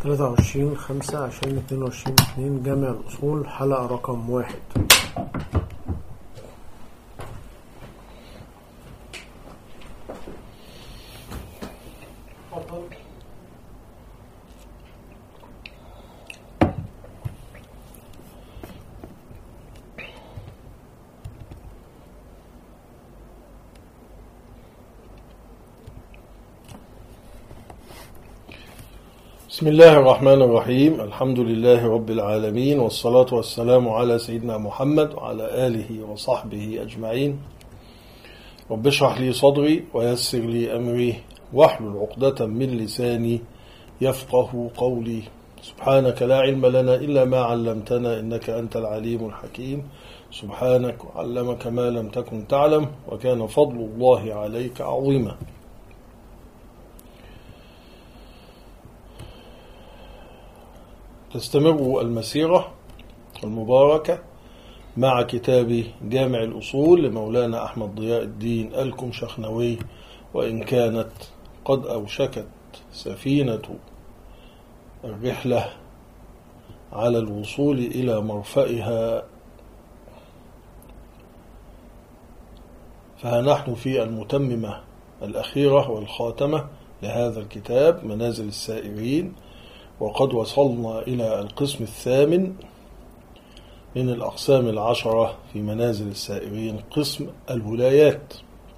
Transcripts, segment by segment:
23/5/2022 جامع الأصول حلقة رقم 1. بسم الله الرحمن الرحيم. الحمد لله رب العالمين، والصلاة والسلام على سيدنا محمد وعلى آله وصحبه أجمعين. رب اشرح لي صدري ويسر لي أمري واحلل عقدة من لساني يفقه قولي. سبحانك لا علم لنا إلا ما علمتنا إنك أنت العليم الحكيم. سبحانك علمك ما لم تكن تعلم وكان فضل الله عليك عظيما. تستمر المسيرة المباركة مع كتاب جامع الأصول لمولانا أحمد ضياء الدين الكمشخنوي، وإن كانت قد أوشكت سفينة الرحلة على الوصول إلى مرفئها، فنحن في المتممة الأخيرة والخاتمة لهذا الكتاب منازل السائرين، وقد وصلنا إلى القسم الثامن من الأقسام 10 في منازل السائرين، قسم الولايات.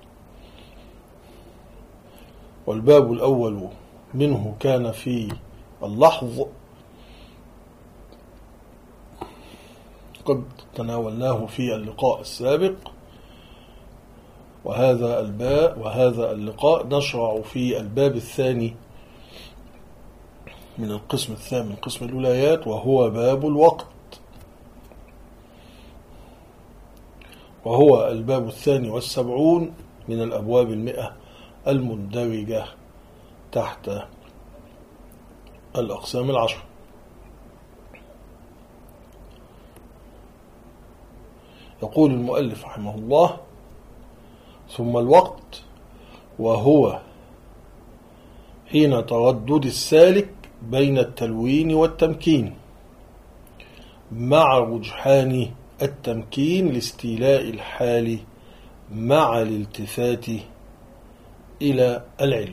والباب الأول منه كان في اللحظ، قد تناولناه في اللقاء السابق، وهذا اللقاء نشرع في الباب الثاني من القسم الثامن قسم الولايات، وهو باب الوقت، وهو الباب 72 من الأبواب 100 المندرجة تحت الأقسام 10. يقول المؤلف رحمه الله: ثم الوقت وهو حين تردد السالك بين التلوين والتمكين مع رجحان التمكين لاستيلاء الحال مع الالتفات إلى العلم.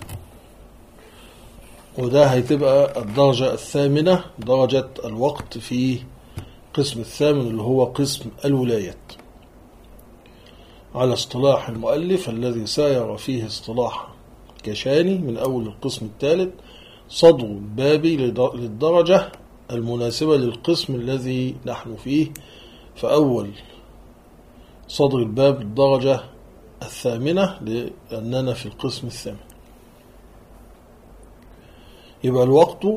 وده هيتبقى الدرجة الثامنة، درجة الوقت في قسم الثامن اللي هو قسم الولايات، على اصطلاح المؤلف الذي ساير فيه اصطلاح كشاني من أول القسم الثالث، صدر الباب للدرجة المناسبة للقسم الذي نحن فيه. فأول صدر الباب الدرجة الثامنة لأننا في القسم الثامن. يبقى الوقت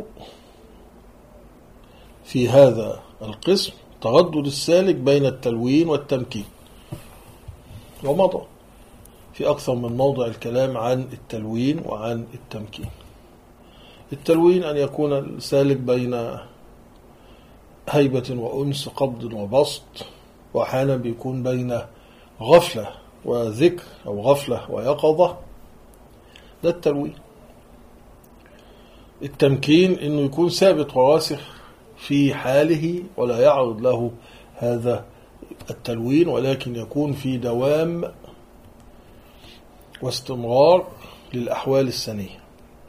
في هذا القسم تردد السالك بين التلوين والتمكين، ومضى في أكثر من موضع الكلام عن التلوين وعن التمكين. التلوين أن يكون السالك بين هيبة وأنس، قبض وبسط، وأحيانا بيكون بين غفلة وذكر أو غفلة ويقظة، ده التلوين. التمكين إنه يكون ثابت وراسخ في حاله ولا يعرض له هذا التلوين، ولكن يكون في دوام واستمرار للأحوال السنية.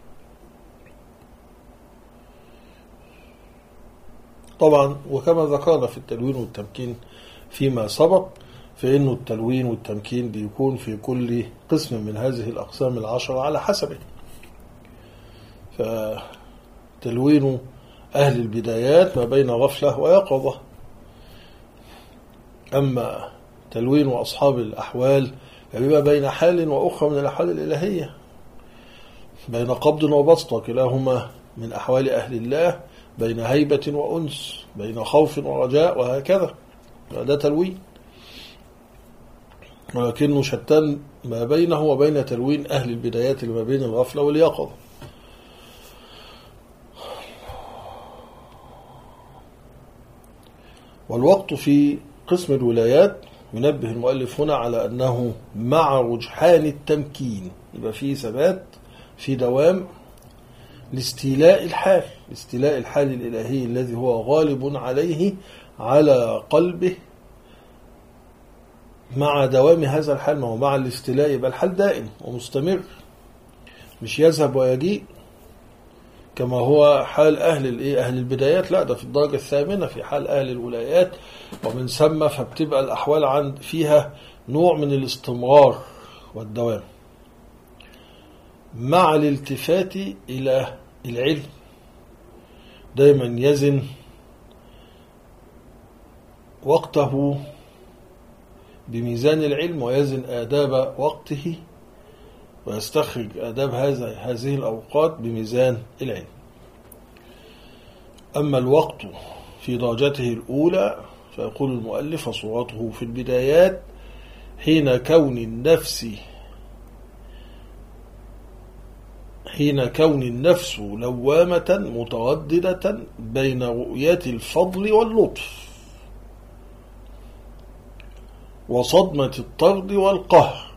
طبعا وكما ذكرنا في التلوين والتمكين فيما سبق، فإنه التلوين والتمكين بيكون في كل قسم من هذه الأقسام 10 على حسبه. فتلوين أهل البدايات ما بين غفلة ويقظة، أما تلوين أصحاب الأحوال فبيبقى بين حال وأخرى من الأحوال الإلهية، بين قبض وبسط، كلاهما من أحوال أهل الله، بين هيبة وأنس، بين خوف ورجاء، وهكذا. ده تلوين، ولكنه شتان ما بينه وبين تلوين أهل البدايات اللي ما بين الغفلة واليقظة. والوقت في قسم الولايات ينبه المؤلف هنا على أنه مع رجحان التمكين، يبقى فيه ثبات، في دوام، لاستيلاء الحال، استيلاء الحال الإلهي الذي هو غالب عليه على قلبه مع دوام هذا الحال. ما هو مع الاستيلاء يبقى الحال دائم ومستمر، مش يذهب ويجيء كما هو حال أهل البدايات. لا، ده في الدرجة الثامنة في حال أهل الولايات، ومن ثم فبتبقى الأحوال فيها نوع من الاستمرار والدوام مع الالتفات إلى العلم. دايما يزن وقته بميزان العلم، ويزن آداب وقته ويستخرج آداب هذه الأوقات بميزان العلم. أما الوقت في درجته الأولى فيقول المؤلف: صورته في البدايات حين كون النفس لوامة مترددة بين رؤية الفضل واللطف وصدمة الطرد والقهر،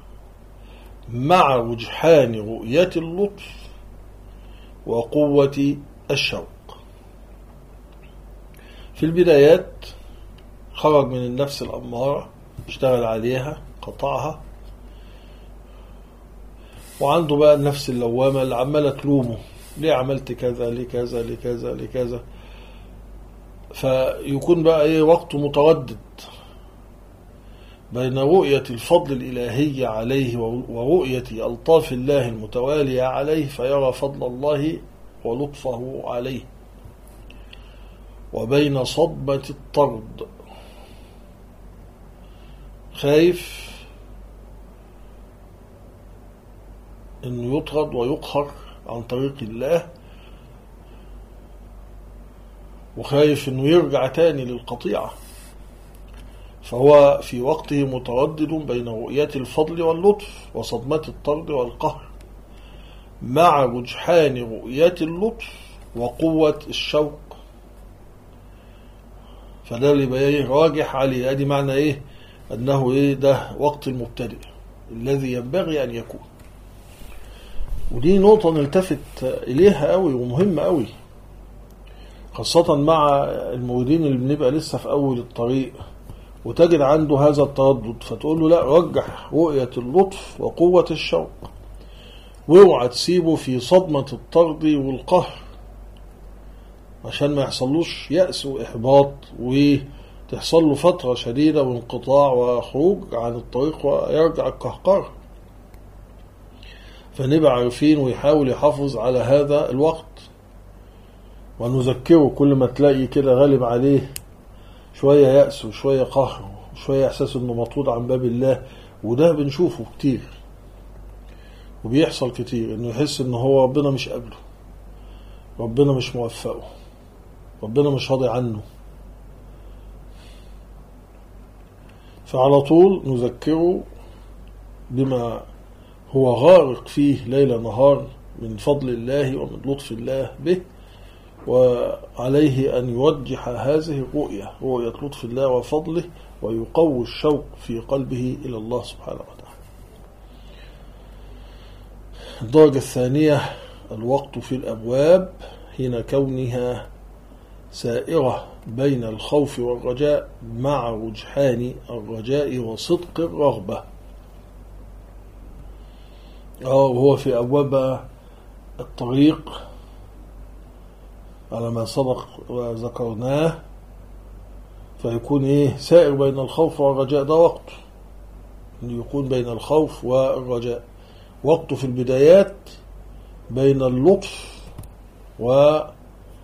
مع رجحان رؤية اللطف وقوة الشوق. في البدايات خرج من النفس الأمارة، اشتغل عليها، قطعها، وعنده بقى النفس اللوامة اللي عمالة تلومه: ليه عملت كذا، ليه كذا، ليه كذا، ليه كذا. فيكون بقى وقته متردد بين رؤية الفضل الإلهي عليه ورؤية ألطاف الله المتوالية عليه، فيرى فضل الله ولطفه عليه، وبين صدمة الطرد، خايف انه يطرد ويقهر عن طريق الله، وخايف انه يرجع تاني للقطيعة. فهو في وقته متردد بين رؤية الفضل واللطف وصدمة الطرد والقهر، مع رجحان رؤية اللطف وقوة الشوق. فده اللي بقى راجح عليه. ادي معنى انه ده وقت المبتدئ الذي ينبغي ان يكون. ودي نقطة نلتفت اليها قوي ومهمة قوي، خاصة مع الموردين اللي بنبقى لسه في اول الطريق وتجد عنده هذا التردد، فتقول له: لا، رجح رؤية اللطف وقوة الشوق، واوعى تسيبه في صدمة الطرد والقهر عشان ما يحصلوش يأس وإحباط وتحصل له فترة شديدة وانقطاع وخروج عن الطريق ويرجع القهقر. فنبقى عارفين ويحاول يحافظ على هذا الوقت، ونذكره كل ما تلاقي كده غالب عليه شوية يأس وشوية قهر وشوية إحساس إنه مطرود عن باب الله. وده بنشوفه كتير وبيحصل كتير، إنه يحس إنه هو ربنا مش قابله، ربنا مش موفقه، ربنا مش راضي عنه. فعلى طول نذكره بما هو غارق فيه ليل نهار من فضل الله ومن لطف الله به، وعليه أن يوجح هذه الرؤية، رؤية لطف الله وفضله، ويقوي الشوق في قلبه إلى الله سبحانه وتعالى. الدرجة الثانية: الوقت في الأبواب حين كونها سائرة بين الخوف والرجاء، مع رجحان الرجاء وصدق الرغبة. وهو في أبواب الطريق على ما سبق وذكرناه، فيكون سائر بين الخوف والرجاء. ده وقت يكون بين الخوف والرجاء. وقته في البدايات بين اللطف وصدمة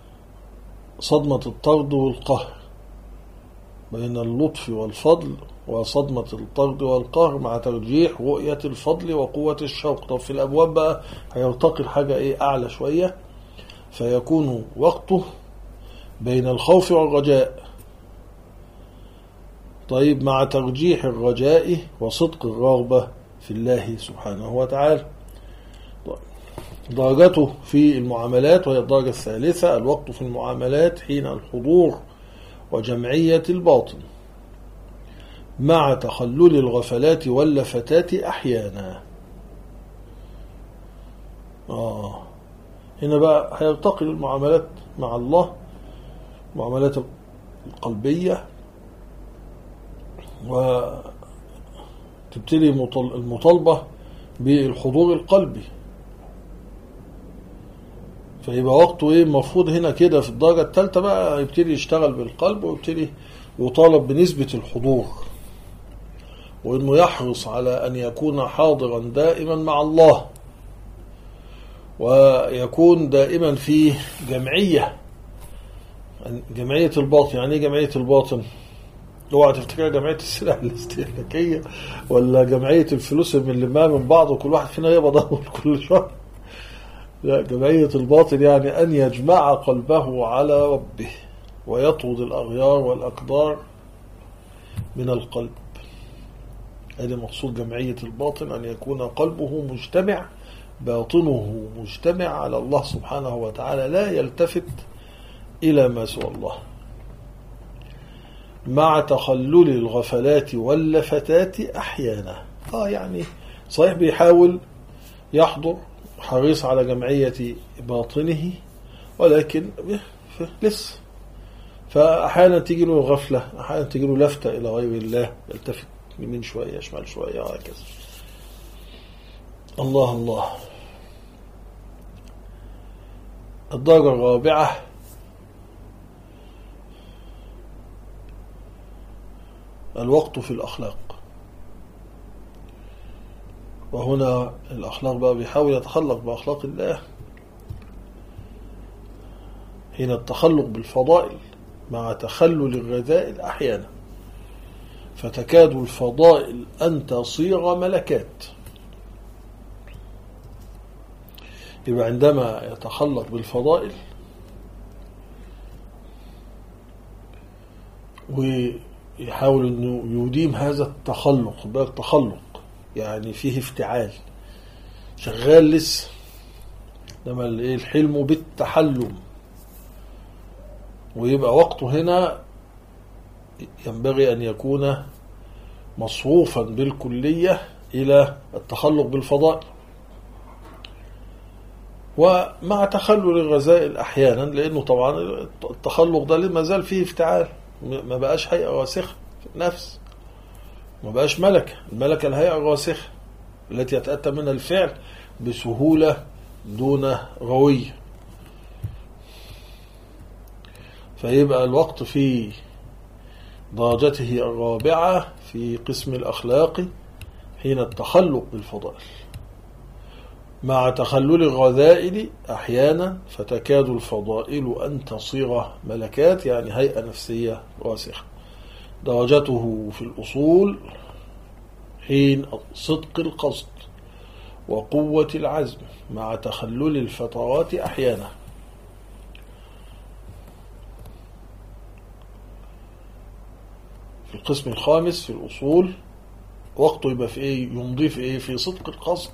الطرد والقهر، بين اللطف والفضل وصدمة الطرد والقهر، مع ترجيح رؤية الفضل وقوة الشوق. طب في الأبواب بقى هيرتقي الحاجة أعلى شوية، فيكون وقته بين الخوف والرجاء، طيب، مع ترجيح الرجاء وصدق الرغبة في الله سبحانه وتعالى. درجته في المعاملات، وهي الدرجة الثالثة: الوقت في المعاملات حين الحضور وجمعية الباطن، مع تخلل الغفلات واللفتات أحيانا. هنا بقى هيرتقي المعاملات مع الله، معاملات القلبية، وتبتدي المطالبة بالحضور القلبي. فيبقى وقته ايه المفروض هنا كده في الدرجة الثالثة بقى يبتدي يشتغل بالقلب، ويبتدي يطالب بنسبة الحضور، وانه يحرص على ان يكون حاضرا دائما مع الله، ويكون دائما في جمعية الباطن. يعني ايه جمعية الباطن؟ اوعى تفتكر جمعية السلع الاستهلاكية ولا جمعية الفلوس اللي ما من بعض وكل واحد فينا يقبض كل شهر. لا، جمعية الباطن يعني أن يجمع قلبه على ربه ويطرد الأغيار والأقدار من القلب. هذا مقصود جمعية الباطن، أن يكون قلبه مجتمع، باطنه مجتمع على الله سبحانه وتعالى، لا يلتفت إلى ما سوى الله، مع تخلل الغفلات واللفتات أحيانا. يعني صحيح بيحاول يحضر، حريص على جمعية باطنه، ولكن لسه. فأحيانا تيجي له غفلة، أحيانا تيجي له لفتة إلى غير الله، يلتفت يمين شوية شمال شوية وهكذا. الله الله. الدرجة الرابعة الوقت في الأخلاق. وهنا الأخلاق بقى بيحاول يتخلق بأخلاق الله. هنا التخلق بالفضائل مع تخلل الرذائل أحيانا، فتكاد الفضائل أن تصير ملكات. يبقى عندما يتخلق بالفضائل ويحاول أنه يديم هذا التخلق، بقى التخلق يعني فيه افتعال، شغال لسه، لما الحلم بالتحلم. ويبقى وقته هنا ينبغي أن يكون مصروفا بالكلية إلى التخلق بالفضائل، ومع تخلل الرذائل أحيانا، لأنه طبعا التخلق ده ما زال فيه افتعال، ما بقاش هيئة راسخة في النفس، ما بقاش ملكة. الملكة الهيئة الراسخة التي يتأتى منها الفعل بسهولة دون روية. فيبقى الوقت في درجته الرابعة في قسم الأخلاق حين التخلق بالفضائل مع تخلل الرذائل أحيانا، فتكاد الفضائل أن تصير ملكات، يعني هيئة نفسية راسخة. درجته في الأصول حين صدق القصد وقوة العزم مع تخلل الفترات أحيانا. في القسم الخامس في الأصول وقته يبقى في إيه؟ يمضي في إيه؟ في صدق القصد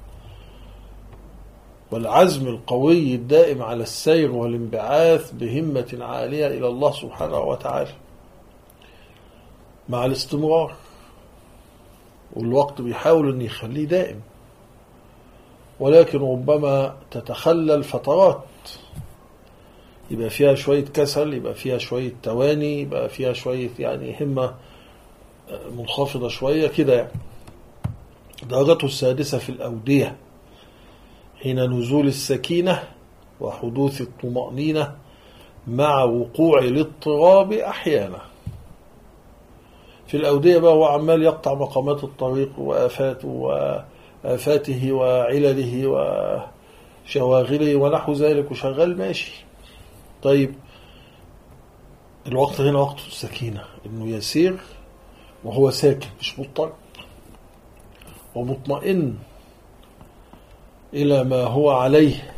والعزم القوي الدائم على السير والانبعاث بهمة عالية إلى الله سبحانه وتعالى مع الاستمرار. والوقت بيحاول أن يخليه دائم، ولكن ربما تتخلل فترات يبقى فيها شوية كسل، يبقى فيها شوية تواني، يبقى فيها شوية يعني همة منخفضة شوية كده يعني. درجته السادسة في الأودية حين نزول السكينة وحدوث الطمأنينة مع وقوع الاضطراب أحيانا. في الأودية بقى هو عمال يقطع مقامات الطريق وآفاته وعلله وشواغله ونحو ذلك، وشغال ماشي. طيب الوقت هنا وقت السكينة، إنه يسير وهو ساكن مش مضطرب ومطمئن إلى ما هو عليه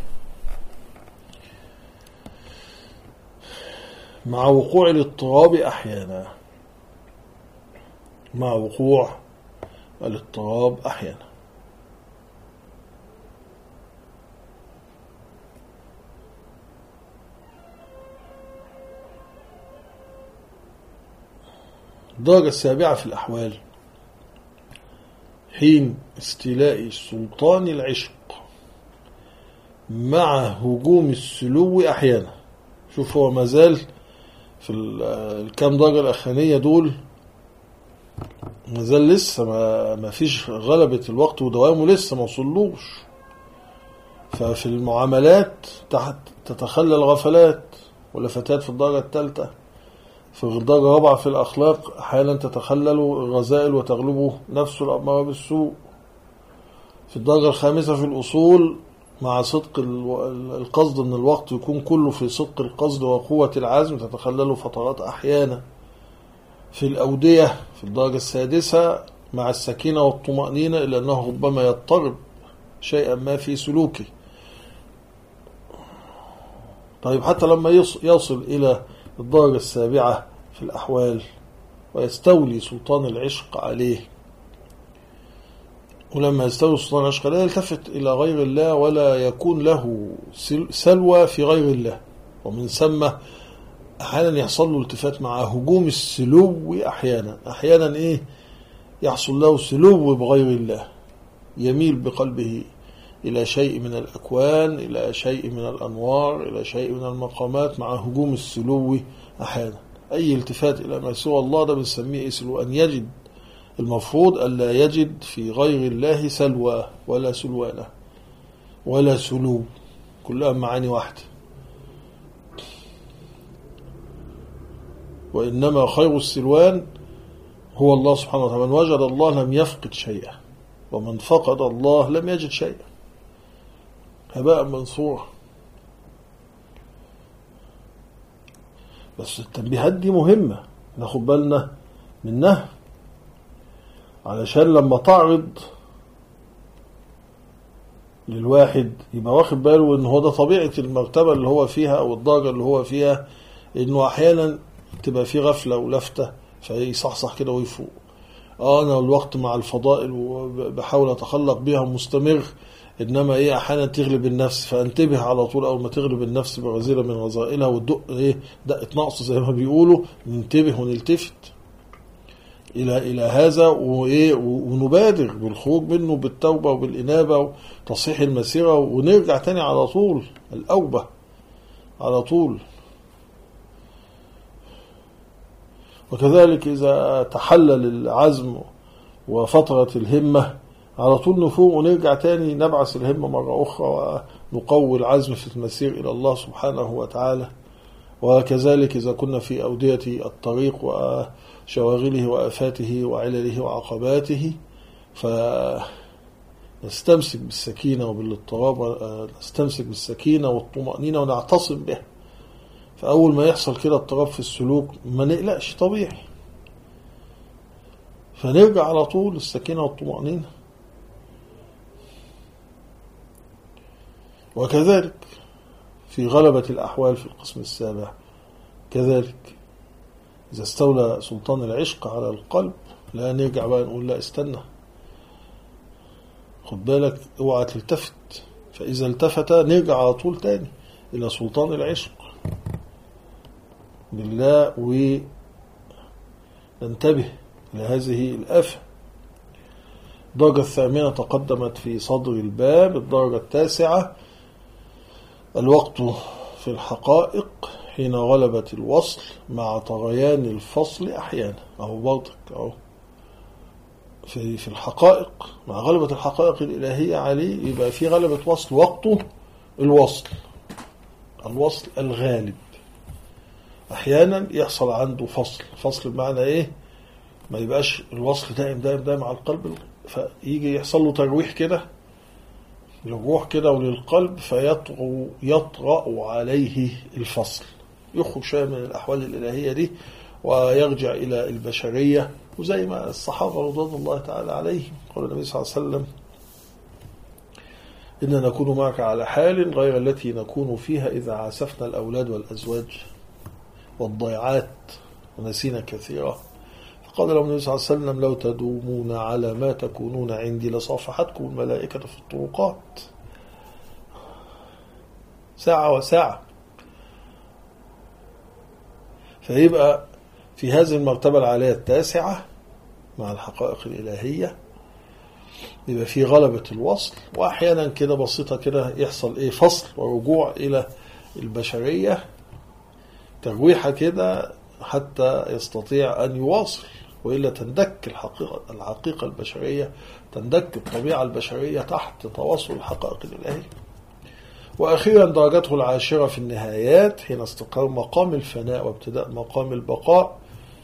مع وقوع الاضطراب أحيانا، مع وقوع الاضطراب أحيانا. الدرجة السابعة في الأحوال حين استيلاء سلطان العشق مع هجوم السلو أحيانا. شوف هو مازال في الكام درجة الأخرانية دول، مازال لسه ما فيش غلبة الوقت ودوامه، لسه ما وصلوش. ففي المعاملات تتخلى الغفلات ولفتات في الدرجة الثالثة. في الدرجة الرابعة في الأخلاق أحيانا تتخلل الرذائل وتغلبه نفسه الأمارة بالسوء. في الدرجة الخامسة في الأصول مع صدق القصد أن الوقت يكون كله في صدق القصد وقوة العزم تتخلل فترات أحيانا. في الأودية في الدرجة السادسة مع السكينة والطمأنينة إلا أنه ربما يضطرب شيئا ما في سلوكه. طيب حتى لما يصل إلى الدرجة السابعة في الأحوال ويستولي سلطان العشق عليه، ولما يستولي سلطان العشق لا يلتفت إلى غير الله ولا يكون له سلوى في غير الله. ومن ثم أحيانا يحصل له التفات مع هجوم السلو أحيانا يحصل له سلو بغير الله، يميل بقلبه إلى شيء من الأكوان، إلى شيء من الأنوار، إلى شيء من المقامات مع هجوم السلو أحيانا. أي التفات إلى ما سوى الله ده بنسميه سلو، أن يجد المفروض ألا يجد في غير الله سلوى ولا سلوانة ولا سلو، كلها معاني واحدة. وإنما خير السلوان هو الله سبحانه وتعالى. من وجد الله لم يفقد شيئا، ومن فقد الله لم يجد شيئا، هباء منصورا. بس التنبيهات دي مهمة ناخد بالنا منها، علشان لما تعرض للواحد يبقى واخد باله ان هو ده طبيعة المرتبة اللي هو فيها او الدرجة اللي هو فيها، انه احيانا تبقى فيه غفلة ولفتة فيصحصح كده ويفوق. انا الوقت مع الفضائل وبحاول اتخلق بيها مستمر، انما احيانا تغلب النفس، فانتبه على طول اول ما تغلب النفس بغزيرة من غزائلها والدق دقة نقص زي ما بيقولوا، ننتبه ونلتفت الى هذا ونبادر بالخروج منه بالتوبة وبالإنابة وتصحيح المسيرة، ونرجع تاني على طول الأوبة على طول. وكذلك إذا تحلل العزم وفترة الهمة على طول نفوق ونرجع تاني نبعث الهمة مرة أخرى ونقوي العزم في المسير إلى الله سبحانه وتعالى. وكذلك إذا كنا في أودية الطريق وشواغله وآفاته وعلله وعقباته فنستمسك بالسكينة وبالاضطراب، ونستمسك بالسكينة والطمأنينة ونعتصم به. فأول ما يحصل كده اضطراب في السلوك ما نقلقش، طبيعي، فنرجع على طول السكينة والطمأنينة. وكذلك في غلبة الأحوال في القسم السابع، كذلك إذا استولى سلطان العشق على القلب لا نرجع بقى نقول لا استنى، خد بالك اوعى تلتفت. فإذا التفت نرجع على طول تاني إلى سلطان العشق بالله وننتبه لهذه الآفة. الدرجة الثامنة تقدمت في صدر الباب. الدرجة التاسعة الوقت في الحقائق حين غلبت الوصل مع طغيان الفصل أحيانا. أهو برضك أهو في الحقائق مع غلبة الحقائق الإلهية عليه يبقى في غلبة وصل، وقته الوصل الغالب. أحيانا يحصل عنده فصل بمعنى ما يبقاش الوصل دائم على القلب، فيجي يحصل له ترويح كده للروح كده وللقلب فيطرأ عليه الفصل، يخرج شوية من الأحوال الإلهية دي ويرجع إلى البشرية. وزي ما الصحابة رضوان الله تعالى عليهم قال النبي صلى الله عليه وسلم إننا نكون معك على حال غير التي نكون فيها إذا عاسفنا الأولاد والأزواج والضيعات ونسينا كثيرا. فقال لهم النبي صلى الله عليه وسلم لو تدومون على ما تكونون عندي لصافحتكم الملائكة في الطرقات ساعة وساعة. فيبقى في هذه المرتبة العالية التاسعة مع الحقائق الإلهية يبقى في غلبة الوصل، وأحيانا كده بسيطة كده يحصل فصل ورجوع إلى البشرية، ترويحة كده حتى يستطيع أن يواصل، وإلا تندك الحقيقة البشرية، تندك الطبيعة البشرية تحت تواصل الحقائق الإلهية. وأخيرا درجته العاشرة في النهايات حين استقرار مقام الفناء وابتداء مقام البقاء،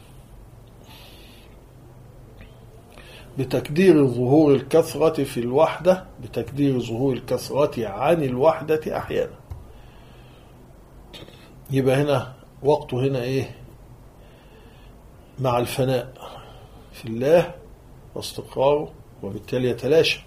بتقدير ظهور الكثرة في الوحدة، بتقدير ظهور الكثرة عن الوحدة أحيانا. يبقى هنا وقته هنا مع الفناء في الله واستقراره، وبالتالي يتلاشى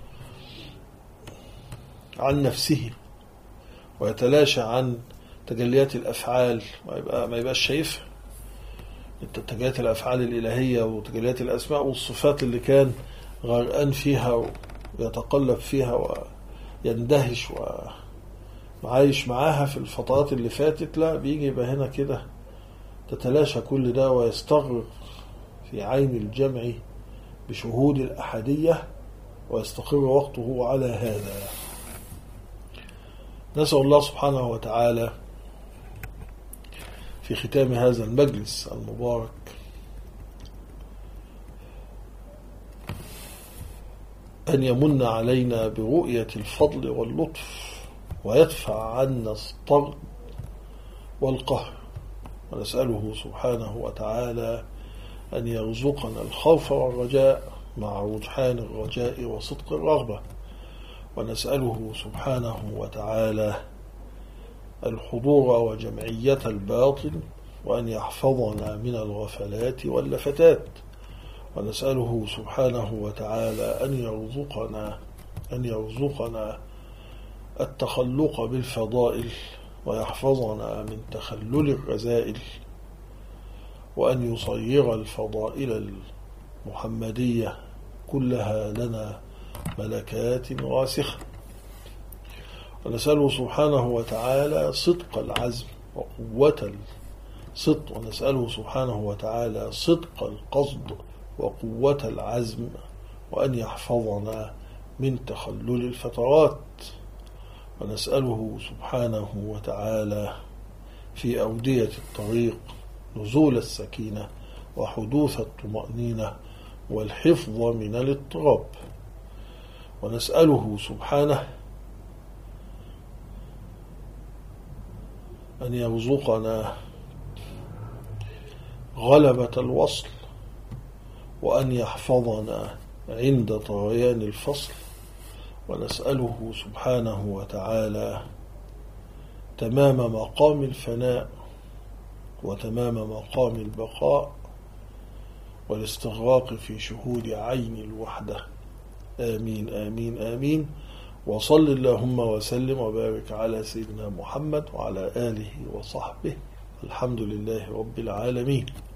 عن نفسه ويتلاشى عن تجليات الأفعال، ما يبقاش شايفها، تجليات الأفعال الإلهية وتجليات الأسماء والصفات اللي كان غرقان فيها ويتقلب فيها ويندهش وعايش معاها في الفترات اللي فاتت. لا، بيجي يبقى هنا كده تتلاشى كل ده ويستغرق في عين الجمع بشهود الأحدية، ويستقر وقته على هذا. نسأل الله سبحانه وتعالى في ختام هذا المجلس المبارك أن يمن علينا برؤية الفضل واللطف، ويدفع عنا الطرد والقهر، ونسأله سبحانه وتعالى أن يرزقنا الخوف والرجاء مع رجحان الرجاء وصدق الرغبة، ونسأله سبحانه وتعالى الحضور وجمعية الباطن، وأن يحفظنا من الغفلات واللفتات، ونسأله سبحانه وتعالى أن يرزقنا التخلق بالفضائل، ويحفظنا من تخلل الرذائل، وأن يصير الفضائل المحمدية كلها لنا ملكات راسخة. ونسأله سبحانه وتعالى صدق العزم وقوة الصدق، ونسأله سبحانه وتعالى صدق القصد وقوة العزم، وأن يحفظنا من تخلل الفترات. ونسأله سبحانه وتعالى في أودية الطريق نزول السكينة وحدوث الطمأنينة والحفظ من الاضطراب. ونسأله سبحانه أن يرزقنا غلبة الوصل، وأن يحفظنا عند طريان الفصل. ونسأله سبحانه وتعالى تمام مقام الفناء وتمام مقام البقاء، والاستغراق في شهود عين الوحدة. آمين آمين آمين. وصل اللهم وسلم وبارك على سيدنا محمد وعلى آله وصحبه. الحمد لله رب العالمين.